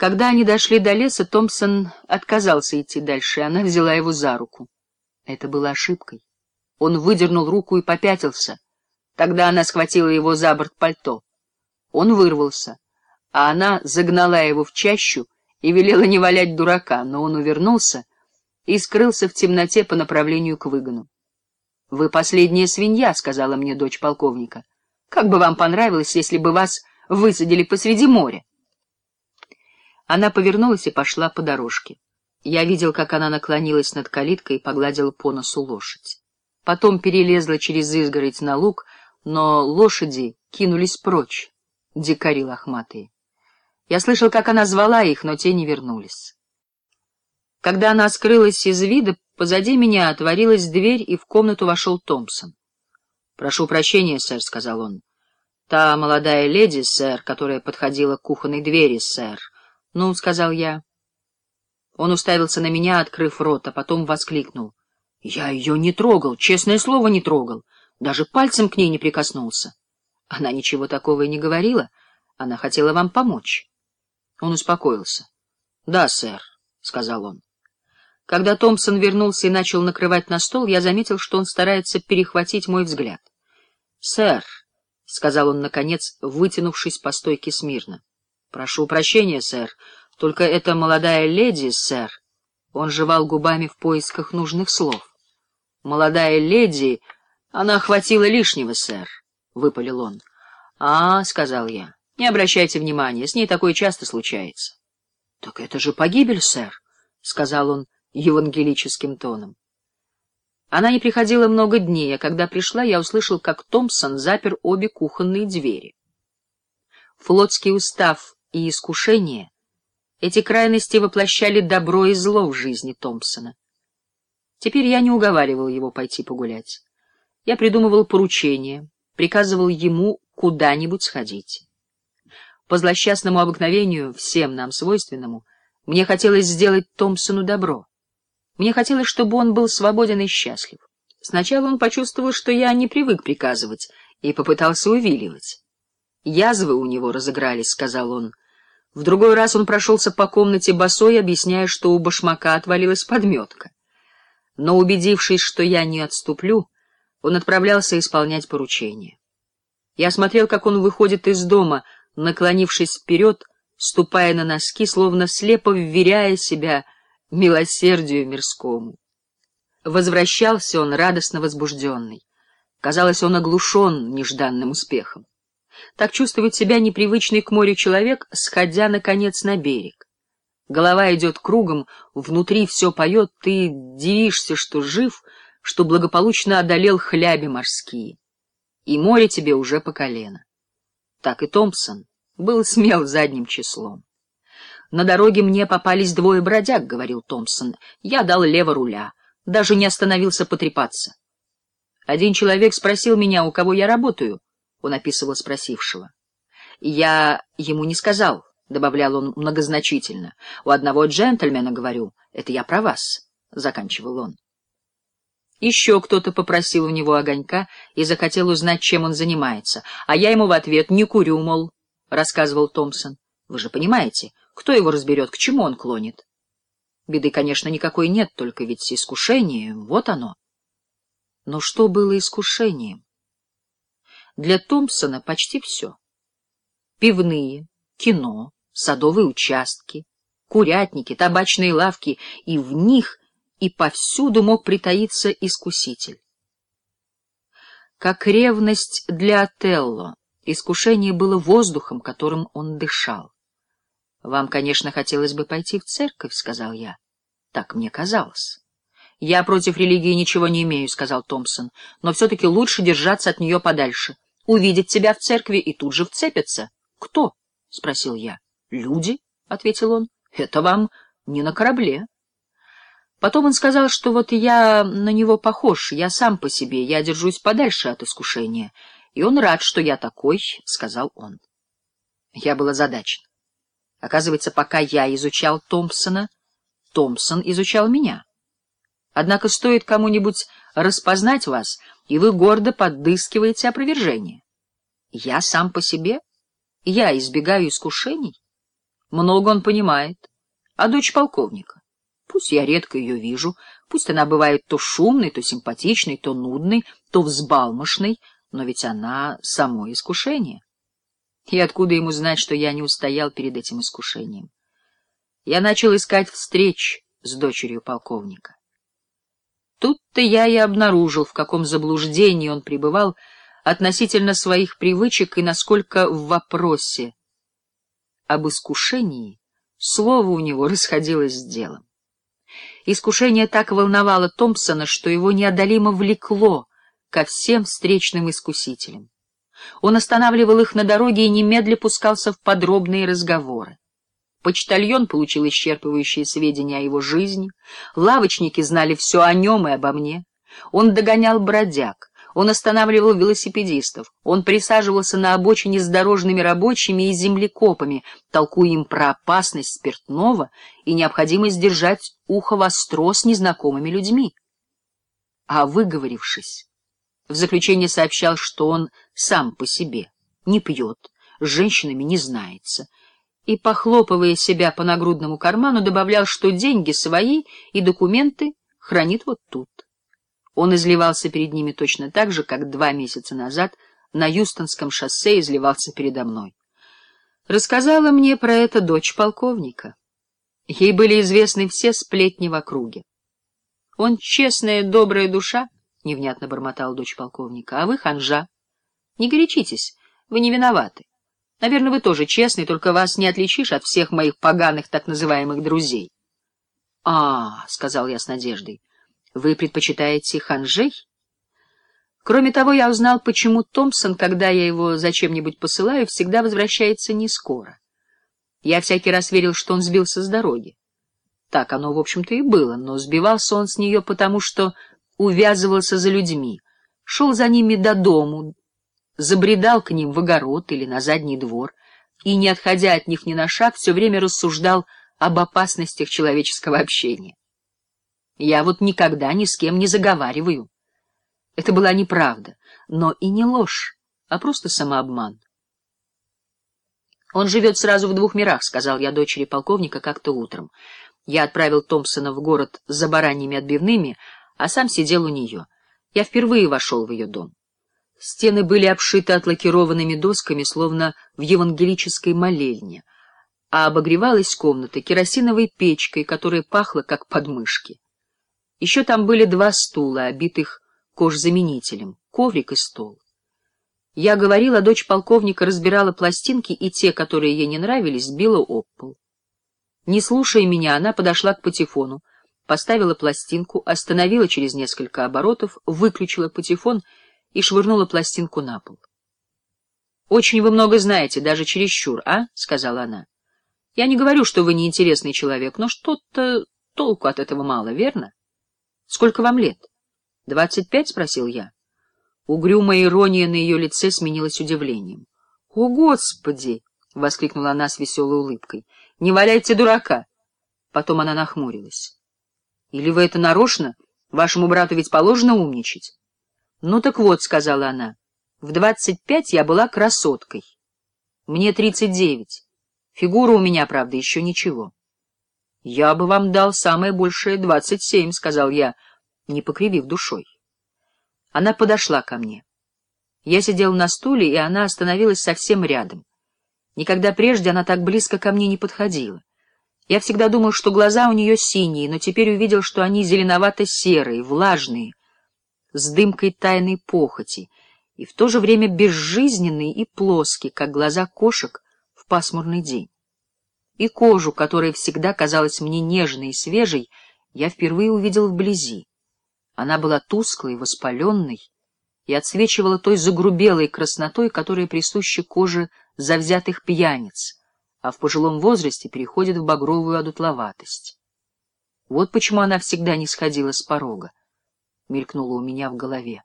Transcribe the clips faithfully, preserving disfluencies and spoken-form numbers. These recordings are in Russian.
Когда они дошли до леса, Томпсон отказался идти дальше, и она взяла его за руку. Это было ошибкой. Он выдернул руку и попятился. Тогда она схватила его за борт пальто. Он вырвался, а она загнала его в чащу и велела не валять дурака, но он увернулся и скрылся в темноте по направлению к выгону. — Вы последняя свинья, — сказала мне дочь полковника. — Как бы вам понравилось, если бы вас высадили посреди моря? Она повернулась и пошла по дорожке. Я видел, как она наклонилась над калиткой и погладила по носу лошадь. Потом перелезла через изгородь на луг, но лошади кинулись прочь, дикари лохматые. Я слышал, как она звала их, но те не вернулись. Когда она скрылась из вида, позади меня отворилась дверь, и в комнату вошел Томпсон. — Прошу прощения, сэр, — сказал он. — Та молодая леди, сэр, которая подходила к кухонной двери, сэр. — Ну, — сказал я. Он уставился на меня, открыв рот, а потом воскликнул. — Я ее не трогал, честное слово, не трогал. Даже пальцем к ней не прикоснулся. Она ничего такого и не говорила. Она хотела вам помочь. Он успокоился. — Да, сэр, — сказал он. Когда Томпсон вернулся и начал накрывать на стол, я заметил, что он старается перехватить мой взгляд. — Сэр, — сказал он, наконец, вытянувшись по стойке смирно. — Прошу прощения, сэр, только эта молодая леди, сэр... Он жевал губами в поисках нужных слов. — Молодая леди... Она охватила лишнего, сэр, — выпалил он. — А, — сказал я, — не обращайте внимания, с ней такое часто случается. — Так это же погибель, сэр, — сказал он евангелическим тоном. Она не приходила много дней, а когда пришла, я услышал, как Томпсон запер обе кухонные двери. Флотский устав и искушение — эти крайности воплощали добро и зло в жизни Томпсона. Теперь я не уговаривал его пойти погулять. Я придумывал поручения, приказывал ему куда-нибудь сходить. По злосчастному обыкновению, всем нам свойственному, мне хотелось сделать Томпсону добро. Мне хотелось, чтобы он был свободен и счастлив. Сначала он почувствовал, что я не привык приказывать, и попытался увиливать. «Язвы у него разыгрались», — сказал он. В другой раз он прошелся по комнате босой, объясняя, что у башмака отвалилась подметка. Но, убедившись, что я не отступлю, он отправлялся исполнять поручение. Я смотрел, как он выходит из дома, наклонившись вперед, ступая на носки, словно слепо вверяя себя милосердию мирскому. Возвращался он радостно возбужденный. Казалось, он оглушен нежданным успехом. Так чувствует себя непривычный к морю человек, сходя, наконец, на берег. Голова идет кругом, внутри все поет, ты дивишься, что жив, что благополучно одолел хляби морские. И море тебе уже по колено. Так и Томпсон был смел задним числом. «На дороге мне попались двое бродяг», — говорил Томпсон. «Я дал лево руля, даже не остановился потрепаться. Один человек спросил меня, у кого я работаю», — он описывал спросившего. «Я ему не сказал», — добавлял он многозначительно. «У одного джентльмена, говорю, это я про вас», — заканчивал он. Еще кто-то попросил у него огонька и захотел узнать, чем он занимается, а я ему в ответ «не курю, мол», — рассказывал Томпсон. «Вы же понимаете, кто его разберет, к чему он клонит? Беды, конечно, никакой нет, только ведь искушение, вот оно». Но что было искушением? Для Томпсона почти все. Пивные, кино, садовые участки, курятники, табачные лавки, и в них и повсюду мог притаиться искуситель. Как ревность для Отелло, искушение было воздухом, которым он дышал. — Вам, конечно, хотелось бы пойти в церковь, — сказал я. — Так мне казалось. — Я против религии ничего не имею, — сказал Томпсон, — но все-таки лучше держаться от нее подальше. Увидят тебя в церкви и тут же вцепятся. — Кто? — спросил я. — Люди, — ответил он. — Это вам не на корабле. Потом он сказал, что вот я на него похож, я сам по себе, я держусь подальше от искушения. И он рад, что я такой, — сказал он. Я был озадачен. Оказывается, пока я изучал Томпсона, Томпсон изучал меня. Однако стоит кому-нибудь распознать вас, и вы гордо подыскиваете опровержение. Я сам по себе? Я избегаю искушений? Много он понимает. А дочь полковника? Пусть я редко ее вижу, пусть она бывает то шумной, то симпатичной, то нудной, то взбалмошной, но ведь она само искушение. И откуда ему знать, что я не устоял перед этим искушением? Я начал искать встреч с дочерью полковника. Тут-то я и обнаружил, в каком заблуждении он пребывал относительно своих привычек и насколько в вопросе об искушении слово у него расходилось с делом. Искушение так волновало Томпсона, что его неодолимо влекло ко всем встречным искусителям. Он останавливал их на дороге и немедля пускался в подробные разговоры. Почтальон получил исчерпывающие сведения о его жизни, лавочники знали все о нем и обо мне. Он догонял бродяг, он останавливал велосипедистов, он присаживался на обочине с дорожными рабочими и землекопами, толкуя им про опасность спиртного и необходимость держать ухо востро с незнакомыми людьми. А выговорившись, в заключение сообщал, что он сам по себе не пьет, с женщинами не знается, и, похлопывая себя по нагрудному карману, добавлял, что деньги свои и документы хранит вот тут. Он изливался перед ними точно так же, как два месяца назад на Юстонском шоссе изливался передо мной. Рассказала мне про это дочь полковника. Ей были известны все сплетни в округе. — Он честная, добрая душа, — невнятно бормотала дочь полковника, — а вы ханжа. Не горячитесь, вы не виноваты. Наверное, вы тоже честный, только вас не отличишь от всех моих поганых так называемых друзей. — А, — сказал я с надеждой, — вы предпочитаете ханжей? Кроме того, я узнал, почему Томпсон, когда я его зачем-нибудь посылаю, всегда возвращается не скоро. Я всякий раз верил, что он сбился с дороги. Так оно, в общем-то, и было, но сбивался он с нее потому, что увязывался за людьми, шел за ними до дому, забредал к ним в огород или на задний двор и, не отходя от них ни на шаг, все время рассуждал об опасностях человеческого общения. Я вот никогда ни с кем не заговариваю. Это была неправда, но и не ложь, а просто самообман. «Он живет сразу в двух мирах», — сказал я дочери полковника как-то утром. Я отправил Томпсона в город за бараньими отбивными, а сам сидел у нее. Я впервые вошел в ее дом. Стены были обшиты отлакированными досками, словно в евангелической молельне, а обогревалась комната керосиновой печкой, которая пахла как подмышки. Еще там были два стула, обитых кожзаменителем, коврик и стол. Я говорил, а дочь полковника разбирала пластинки, и те, которые ей не нравились, сбила об пол. Не слушая меня, она подошла к патефону, поставила пластинку, остановила через несколько оборотов, выключила патефон и швырнула пластинку на пол. — Очень вы много знаете, даже чересчур, а? — сказала она. — Я не говорю, что вы неинтересный человек, но что-то толку от этого мало, верно? — Сколько вам лет? — Двадцать пять? — спросил я. Угрюмая ирония на ее лице сменилась удивлением. — О, Господи! — воскликнула она с веселой улыбкой. — Не валяйте дурака! Потом она нахмурилась. — Или вы это нарочно? Вашему брату ведь положено умничать? — Ну так вот, — сказала она, — в двадцать пять я была красоткой. Мне тридцать девять. Фигура у меня, правда, еще ничего. — Я бы вам дал самое большее двадцать семь, — сказал я, не покривив душой. Она подошла ко мне. Я сидел на стуле, и она остановилась совсем рядом. Никогда прежде она так близко ко мне не подходила. Я всегда думал, что глаза у нее синие, но теперь увидел, что они зеленовато-серые, влажные, с дымкой тайной похоти, и в то же время безжизненные и плоские, как глаза кошек в пасмурный день. И кожу, которая всегда казалась мне нежной и свежей, я впервые увидел вблизи. Она была тусклой, воспаленной и отсвечивала той загрубелой краснотой, которая присуща коже завзятых пьяниц, а в пожилом возрасте переходит в багровую одутловатость. Вот почему она всегда не сходила с порога, мелькнуло у меня в голове.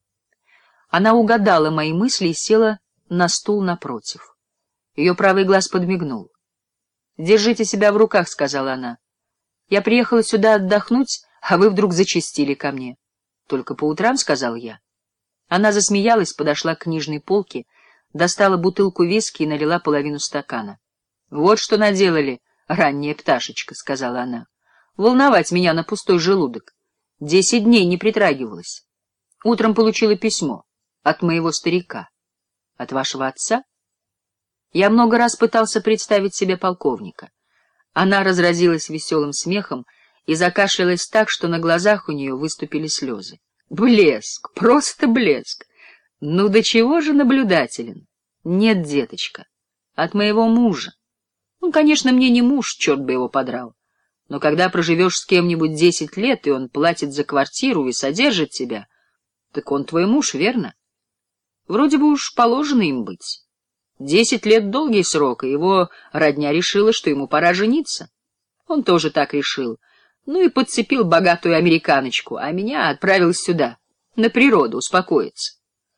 Она угадала мои мысли и села на стул напротив. Ее правый глаз подмигнул. — Держите себя в руках, — сказала она. — Я приехала сюда отдохнуть, а вы вдруг зачастили ко мне. — Только по утрам, — сказал я. Она засмеялась, подошла к книжной полке, достала бутылку виски и налила половину стакана. — Вот что наделали, ранняя пташечка, — сказала она. — Волновать меня на пустой желудок. Десять дней не притрагивалась. Утром получила письмо от моего старика. От вашего отца? Я много раз пытался представить себе полковника. Она разразилась веселым смехом и закашлялась так, что на глазах у нее выступили слезы. Блеск, просто блеск. Ну до чего же наблюдателен? Нет, деточка, от моего мужа. Ну, конечно, мне не муж, черт бы его подрал. Но когда проживешь с кем-нибудь десять лет, и он платит за квартиру и содержит тебя, так он твой муж, верно? Вроде бы уж положено им быть. Десять лет — долгий срок, и его родня решила, что ему пора жениться. Он тоже так решил. Ну и подцепил богатую американочку, а меня отправил сюда, на природу, успокоиться.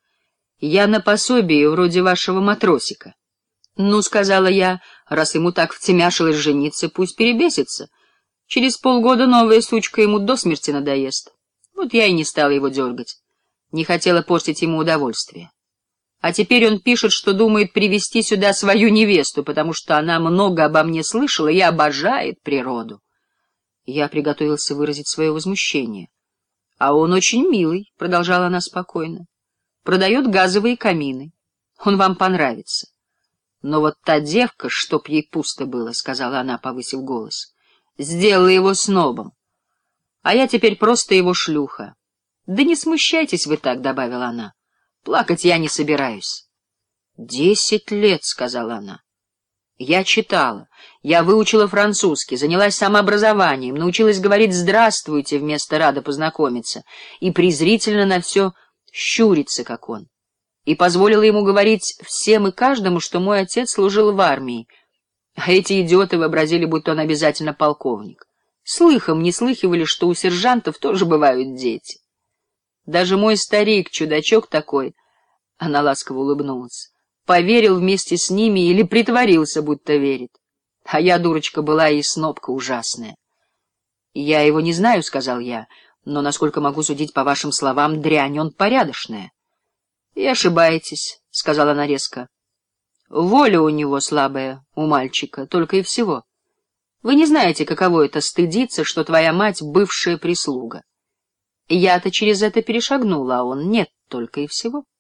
Я на пособии вроде вашего матросика. Ну, сказала я, раз ему так втемяшилось жениться, пусть перебесится. Через полгода новая сучка ему до смерти надоест. Вот я и не стала его дергать. Не хотела портить ему удовольствие. А теперь он пишет, что думает привезти сюда свою невесту, потому что она много обо мне слышала и обожает природу. Я приготовился выразить свое возмущение. — А он очень милый, — продолжала она спокойно. — Продает газовые камины. Он вам понравится. Но вот та девка, чтоб ей пусто было, — сказала она, повысив голос, — сделала его снобом. А я теперь просто его шлюха. — Да не смущайтесь вы так, — добавила она. — Плакать я не собираюсь. — Десять лет, — сказала она. Я читала, я выучила французский, занялась самообразованием, научилась говорить «здравствуйте» вместо «рада познакомиться» и презрительно на все щуриться, как он. И позволила ему говорить всем и каждому, что мой отец служил в армии, а эти идиоты вообразили, будто он обязательно полковник. Слыхом не слыхивали, что у сержантов тоже бывают дети. Даже мой старик, чудачок такой, она ласково улыбнулась, поверил вместе с ними или притворился, будто верит. А я, дурочка, была и снобка ужасная. — Я его не знаю, — сказал я, — но, насколько могу судить по вашим словам, дрянь он порядочная. — И ошибаетесь, — сказала она резко. — Воля у него слабая, у мальчика, только и всего. Вы не знаете, каково это — стыдиться, что твоя мать — бывшая прислуга. Я-то через это перешагнула, а он нет, только и всего.